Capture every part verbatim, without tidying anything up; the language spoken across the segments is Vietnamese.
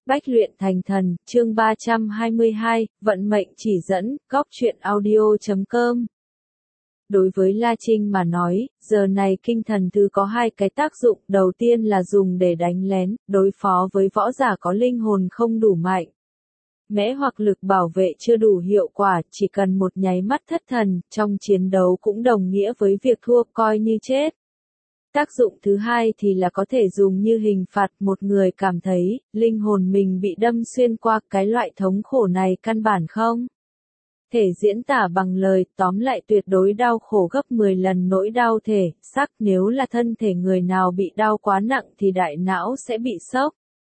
Bách luyện thành thần, chương ba trăm hai mươi hai, vận mệnh chỉ dẫn, góc truyện audio chấm com. Đối với La Trinh mà nói, giờ này kinh thần thư có hai cái tác dụng, đầu tiên là dùng để đánh lén, đối phó với võ giả có linh hồn không đủ mạnh. Mẽ hoặc lực bảo vệ chưa đủ hiệu quả, chỉ cần một nháy mắt thất thần, trong chiến đấu cũng đồng nghĩa với việc thua, coi như chết. Tác dụng thứ hai thì là có thể dùng như hình phạt, một người cảm thấy, linh hồn mình bị đâm xuyên qua, cái loại thống khổ này căn bản không thể diễn tả bằng lời, tóm lại tuyệt đối đau khổ gấp mười lần nỗi đau thể, xác, nếu là thân thể người nào bị đau quá nặng thì đại não sẽ bị sốc,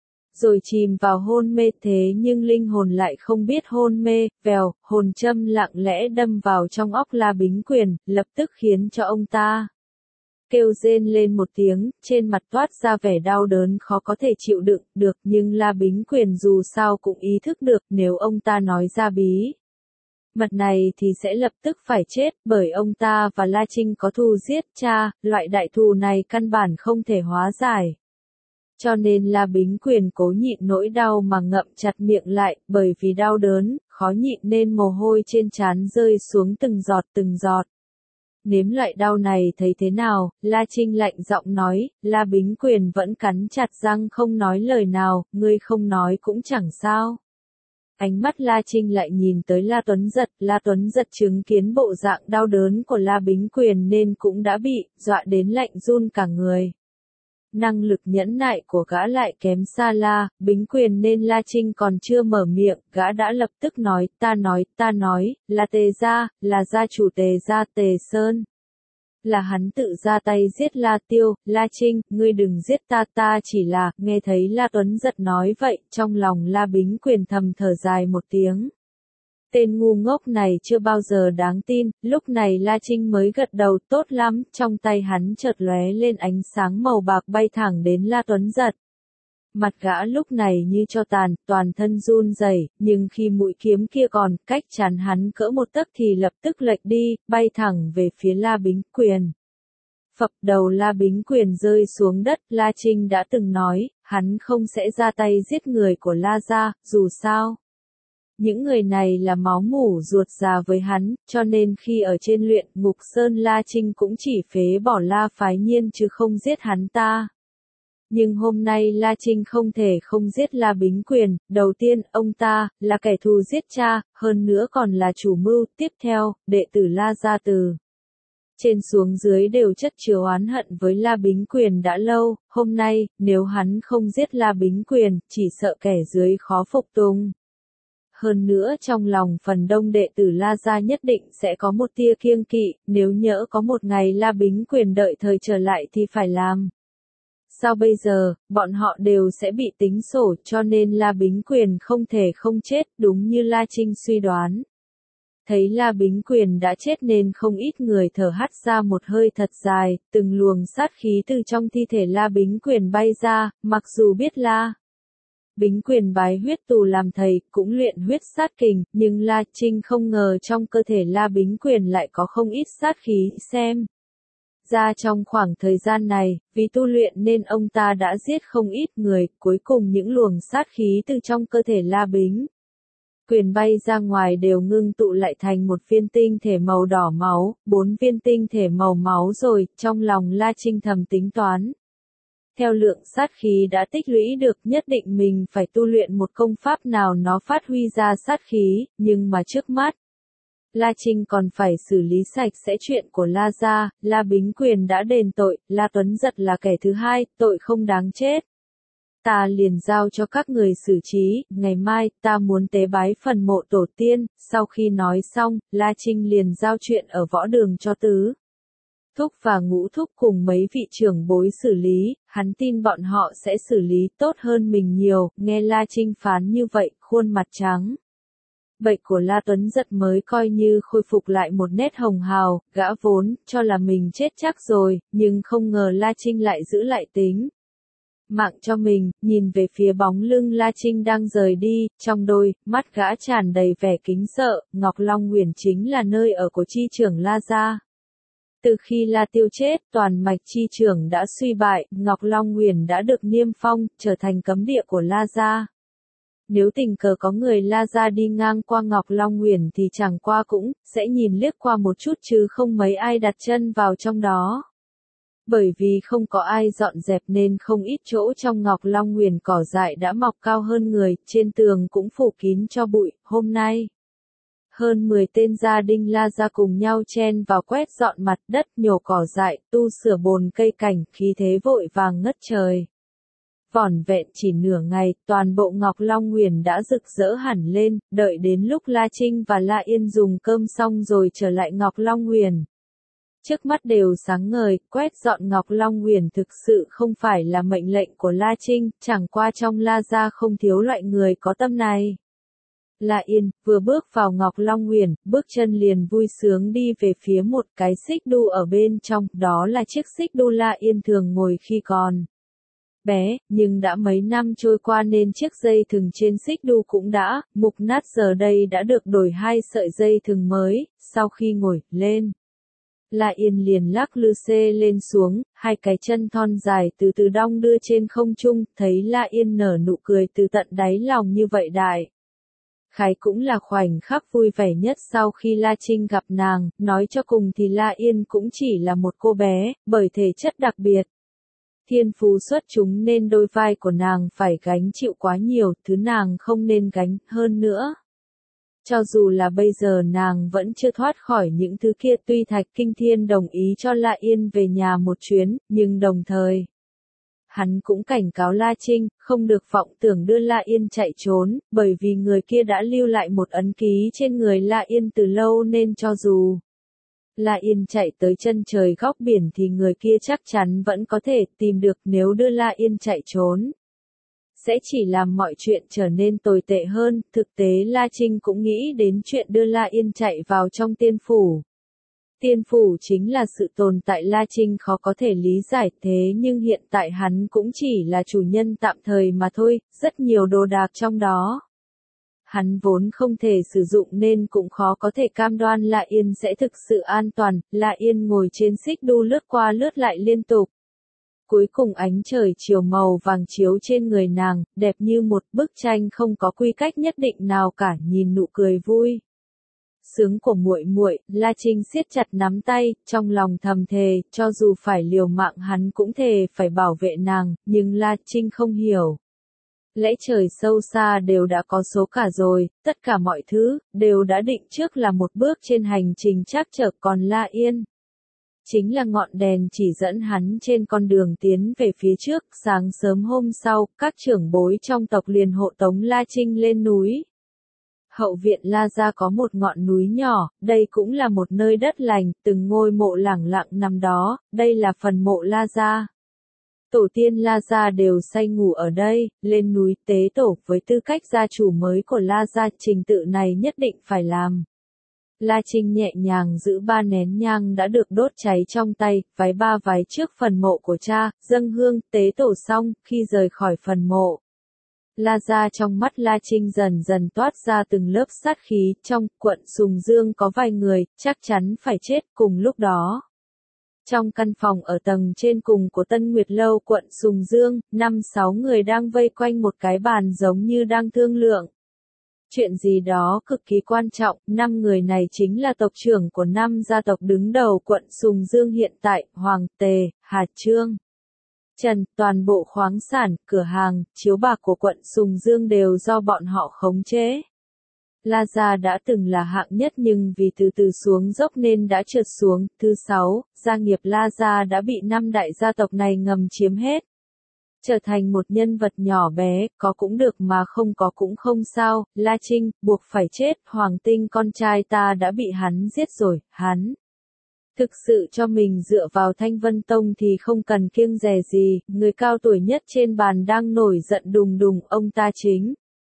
rồi chìm vào hôn mê, thế nhưng linh hồn lại không biết hôn mê, vèo, hồn châm lặng lẽ đâm vào trong óc La Bính Quyền, lập tức khiến cho ông ta kêu rên lên một tiếng, trên mặt toát ra vẻ đau đớn khó có thể chịu đựng được, nhưng La Bính Quyền dù sao cũng ý thức được, nếu ông ta nói ra bí mật này thì sẽ lập tức phải chết, bởi ông ta và La Trinh có thù giết cha, loại đại thù này căn bản không thể hóa giải. Cho nên La Bính Quyền cố nhịn nỗi đau mà ngậm chặt miệng lại, bởi vì đau đớn, khó nhịn nên mồ hôi trên trán rơi xuống từng giọt từng giọt. Nếm loại đau này thấy thế nào, La Trinh lạnh giọng nói, La Bính Quyền vẫn cắn chặt răng không nói lời nào, ngươi không nói cũng chẳng sao. Ánh mắt La Trinh lại nhìn tới La Tuấn Giật, La Tuấn Giật chứng kiến bộ dạng đau đớn của La Bính Quyền nên cũng đã bị dọa đến lạnh run cả người. Năng lực nhẫn nại của gã lại kém xa La Bính Quyền nên La Trinh còn chưa mở miệng, gã đã lập tức nói, ta nói, ta nói, là Tề gia, là gia chủ Tề gia Tề Sơn. Là hắn tự ra tay giết La Tiêu, La Trinh, ngươi đừng giết ta, ta chỉ là, nghe thấy La Tuấn Giật nói vậy, trong lòng La Bính Quyền thầm thở dài một tiếng. Tên ngu ngốc này chưa bao giờ đáng tin, lúc này La Trinh mới gật đầu, tốt lắm, trong tay hắn chợt lóe lên ánh sáng màu bạc bay thẳng đến La Tuấn Giật. Mặt gã lúc này như tro tàn, toàn thân run rẩy, nhưng khi mũi kiếm kia còn cách chắn hắn cỡ một tấc thì lập tức lệch đi, bay thẳng về phía La Bính Quyền. Phập, đầu La Bính Quyền rơi xuống đất, La Trinh đã từng nói, hắn không sẽ ra tay giết người của La gia, dù sao. Những người này là máu mủ ruột già với hắn, cho nên khi ở trên luyện ngục sơn La Trinh cũng chỉ phế bỏ La Phái Nhiên chứ không giết hắn ta. Nhưng hôm nay La Trinh không thể không giết La Bính Quyền, đầu tiên, ông ta, là kẻ thù giết cha, hơn nữa còn là chủ mưu, tiếp theo, đệ tử La gia từ trên xuống dưới đều chất chứa oán hận với La Bính Quyền đã lâu, hôm nay, nếu hắn không giết La Bính Quyền, chỉ sợ kẻ dưới khó phục tùng. Hơn nữa trong lòng phần đông đệ tử La gia nhất định sẽ có một tia kiêng kỵ, nếu nhỡ có một ngày La Bính Quyền đợi thời trở lại thì phải làm sao bây giờ, bọn họ đều sẽ bị tính sổ, cho nên La Bính Quyền không thể không chết, đúng như La Trinh suy đoán. Thấy La Bính Quyền đã chết nên không ít người thở hắt ra một hơi thật dài, từng luồng sát khí từ trong thi thể La Bính Quyền bay ra, mặc dù biết La Bính Quyền bái huyết tù làm thầy, cũng luyện huyết sát kình, nhưng La Trinh không ngờ trong cơ thể La Bính Quyền lại có không ít sát khí, xem ra trong khoảng thời gian này, vì tu luyện nên ông ta đã giết không ít người, cuối cùng những luồng sát khí từ trong cơ thể La Bính Quyền bay ra ngoài đều ngưng tụ lại thành một viên tinh thể màu đỏ máu, bốn viên tinh thể màu máu rồi, trong lòng La Trinh thầm tính toán. Theo lượng sát khí đã tích lũy được, nhất định mình phải tu luyện một công pháp nào nó phát huy ra sát khí, nhưng mà trước mắt La Trinh còn phải xử lý sạch sẽ chuyện của La gia, La Bính Quyền đã đền tội, La Tuấn Giật là kẻ thứ hai, tội không đáng chết. Ta liền giao cho các người xử trí, ngày mai, ta muốn tế bái phần mộ tổ tiên, sau khi nói xong, La Trinh liền giao chuyện ở võ đường cho tứ thúc và ngũ thúc cùng mấy vị trưởng bối xử lý, hắn tin bọn họ sẽ xử lý tốt hơn mình nhiều, nghe La Trinh phán như vậy, khuôn mặt trắng bệch của La Tuấn Giật mới coi như khôi phục lại một nét hồng hào, gã vốn cho là mình chết chắc rồi, nhưng không ngờ La Trinh lại giữ lại tính mạng cho mình, nhìn về phía bóng lưng La Trinh đang rời đi, trong đôi mắt gã tràn đầy vẻ kính sợ, Ngọc Long Huyền chính là nơi ở của chi trưởng La gia. Từ khi La Tiêu chết, toàn mạch chi trưởng đã suy bại, Ngọc Long Huyền đã được niêm phong, trở thành cấm địa của La gia. Nếu tình cờ có người La Gia đi ngang qua Ngọc Long Nguyền thì chẳng qua cũng sẽ nhìn liếc qua một chút chứ không mấy ai đặt chân vào trong đó. Bởi vì không có ai dọn dẹp nên không ít chỗ trong Ngọc Long Nguyền cỏ dại đã mọc cao hơn người, trên tường cũng phủ kín cho bụi. Hôm nay, hơn mười tên gia đình La Gia cùng nhau chen vào quét dọn mặt đất, nhổ cỏ dại, tu sửa bồn cây cảnh, khí thế vội vàng ngất trời. Vỏn vẹn chỉ nửa ngày, toàn bộ Ngọc Long Nguyền đã rực rỡ hẳn lên, đợi đến lúc La Trinh và La Yên dùng cơm xong rồi trở lại Ngọc Long Nguyền. Trước mắt đều sáng ngời, quét dọn Ngọc Long Nguyền thực sự không phải là mệnh lệnh của La Trinh, chẳng qua trong La Gia không thiếu loại người có tâm này. La Yên, vừa bước vào Ngọc Long Nguyền, bước chân liền vui sướng đi về phía một cái xích đu ở bên trong, đó là chiếc xích đu La Yên thường ngồi khi còn bé, nhưng đã mấy năm trôi qua nên chiếc dây thừng trên xích đu cũng đã mục nát, giờ đây đã được đổi hai sợi dây thừng mới. Sau khi ngồi lên, La Yên liền lắc lư xê lên xuống, hai cái chân thon dài từ từ đong đưa trên không trung, thấy La Yên nở nụ cười từ tận đáy lòng như vậy đại khái cũng là khoảnh khắc vui vẻ nhất sau khi La Trinh gặp nàng, nói cho cùng thì La Yên cũng chỉ là một cô bé, bởi thể chất đặc biệt. Thiên phú xuất chúng nên đôi vai của nàng phải gánh chịu quá nhiều, thứ nàng không nên gánh, hơn nữa. Cho dù là bây giờ nàng vẫn chưa thoát khỏi những thứ kia, tuy Thạch Kinh Thiên đồng ý cho La Yên về nhà một chuyến, nhưng đồng thời hắn cũng cảnh cáo La Trinh, không được vọng tưởng đưa La Yên chạy trốn, bởi vì người kia đã lưu lại một ấn ký trên người La Yên từ lâu nên cho dù La Yên chạy tới chân trời góc biển thì người kia chắc chắn vẫn có thể tìm được, nếu đưa La Yên chạy trốn sẽ chỉ làm mọi chuyện trở nên tồi tệ hơn. Thực tế La Trinh cũng nghĩ đến chuyện đưa La Yên chạy vào trong tiên phủ. Tiên phủ chính là sự tồn tại La Trinh khó có thể lý giải, thế nhưng hiện tại hắn cũng chỉ là chủ nhân tạm thời mà thôi, rất nhiều đồ đạc trong đó hắn vốn không thể sử dụng nên cũng khó có thể cam đoan La Yên sẽ thực sự an toàn. La Yên ngồi trên xích đu lướt qua lướt lại liên tục. Cuối cùng ánh trời chiều màu vàng chiếu trên người nàng, đẹp như một bức tranh không có quy cách nhất định nào cả, nhìn nụ cười vui sướng của muội muội, La Trinh siết chặt nắm tay, trong lòng thầm thề, cho dù phải liều mạng hắn cũng thề phải bảo vệ nàng, nhưng La Trinh không hiểu. Lẽ trời sâu xa đều đã có số cả rồi, tất cả mọi thứ đều đã định trước là một bước trên hành trình trắc trở, còn La Yên chính là ngọn đèn chỉ dẫn hắn trên con đường tiến về phía trước. Sáng sớm hôm sau, các trưởng bối trong tộc liền hộ tống La Trinh lên núi. Hậu viện La Gia có một ngọn núi nhỏ, đây cũng là một nơi đất lành, từng ngôi mộ lẳng lặng nằm đó, đây là phần mộ La Gia. Tổ tiên La Gia đều say ngủ ở đây, lên núi tế tổ với tư cách gia chủ mới của La Gia, trình tự này nhất định phải làm. La Trinh nhẹ nhàng giữ ba nén nhang đã được đốt cháy trong tay, vái ba vái trước phần mộ của cha, dâng hương, tế tổ xong, khi rời khỏi phần mộ. La Gia trong mắt La Trinh dần dần toát ra từng lớp sát khí, trong quận Sùng Dương có vài người, chắc chắn phải chết cùng lúc đó. Trong căn phòng ở tầng trên cùng của Tân Nguyệt Lâu quận Sùng Dương, năm sáu người đang vây quanh một cái bàn giống như đang thương lượng chuyện gì đó cực kỳ quan trọng. Năm người này chính là tộc trưởng của năm gia tộc đứng đầu quận Sùng Dương hiện tại, Hoàng Tề, Hà Trương, Trần, toàn bộ khoáng sản, cửa hàng, chiếu bạc của quận Sùng Dương đều do bọn họ khống chế. La Gia đã từng là hạng nhất nhưng vì từ từ xuống dốc nên đã trượt xuống. Thứ sáu, gia nghiệp La Gia đã bị năm đại gia tộc này ngầm chiếm hết. Trở thành một nhân vật nhỏ bé, có cũng được mà không có cũng không sao. La Trinh, buộc phải chết, Hoàng Tinh con trai ta đã bị hắn giết rồi, hắn thực sự cho mình dựa vào Thanh Vân Tông thì không cần kiêng dè gì. Người cao tuổi nhất trên bàn đang nổi giận đùng đùng, ông ta chính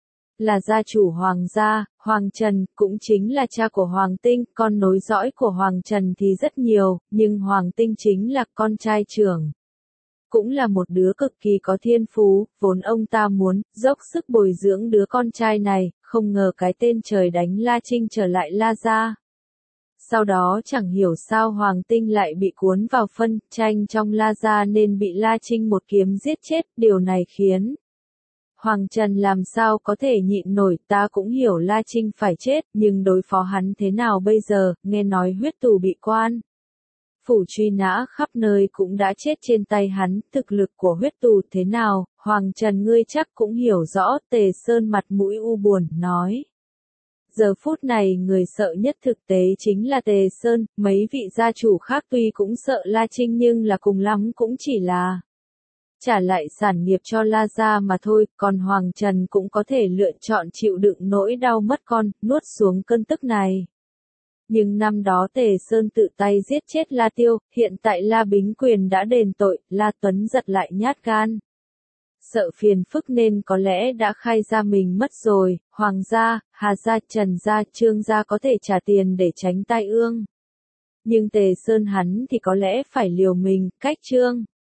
là gia chủ Hoàng gia, Hoàng Trần, cũng chính là cha của Hoàng Tinh. Con nối dõi của Hoàng Trần thì rất nhiều, nhưng Hoàng Tinh chính là con trai trưởng, cũng là một đứa cực kỳ có thiên phú, vốn ông ta muốn dốc sức bồi dưỡng đứa con trai này, không ngờ cái tên trời đánh La Trinh trở lại La Gia. Sau đó chẳng hiểu sao Hoàng Tinh lại bị cuốn vào phân tranh trong La Gia nên bị La Trinh một kiếm giết chết, điều này khiến Hoàng Trần làm sao có thể nhịn nổi, ta cũng hiểu La Trinh phải chết, nhưng đối phó hắn thế nào bây giờ, nghe nói huyết tù bị quan. Phủ truy nã khắp nơi cũng đã chết trên tay hắn, thực lực của huyết tù thế nào, Hoàng Trần ngươi chắc cũng hiểu rõ, Tề Sơn mặt mũi u buồn, nói. Giờ phút này người sợ nhất thực tế chính là Tề Sơn, mấy vị gia chủ khác tuy cũng sợ La Trinh nhưng là cùng lắm cũng chỉ là trả lại sản nghiệp cho La gia mà thôi, còn Hoàng Trần cũng có thể lựa chọn chịu đựng nỗi đau mất con, nuốt xuống cơn tức này. Nhưng năm đó Tề Sơn tự tay giết chết La Tiêu, hiện tại La Bính Quyền đã đền tội, La Tuấn giật lại nhát gan. Sợ phiền phức nên có lẽ đã khai ra mình mất rồi, Hoàng gia, Hà gia, Trần gia, Trương gia có thể trả tiền để tránh tai ương. Nhưng Tề Sơn hắn thì có lẽ phải liều mình, cách Trương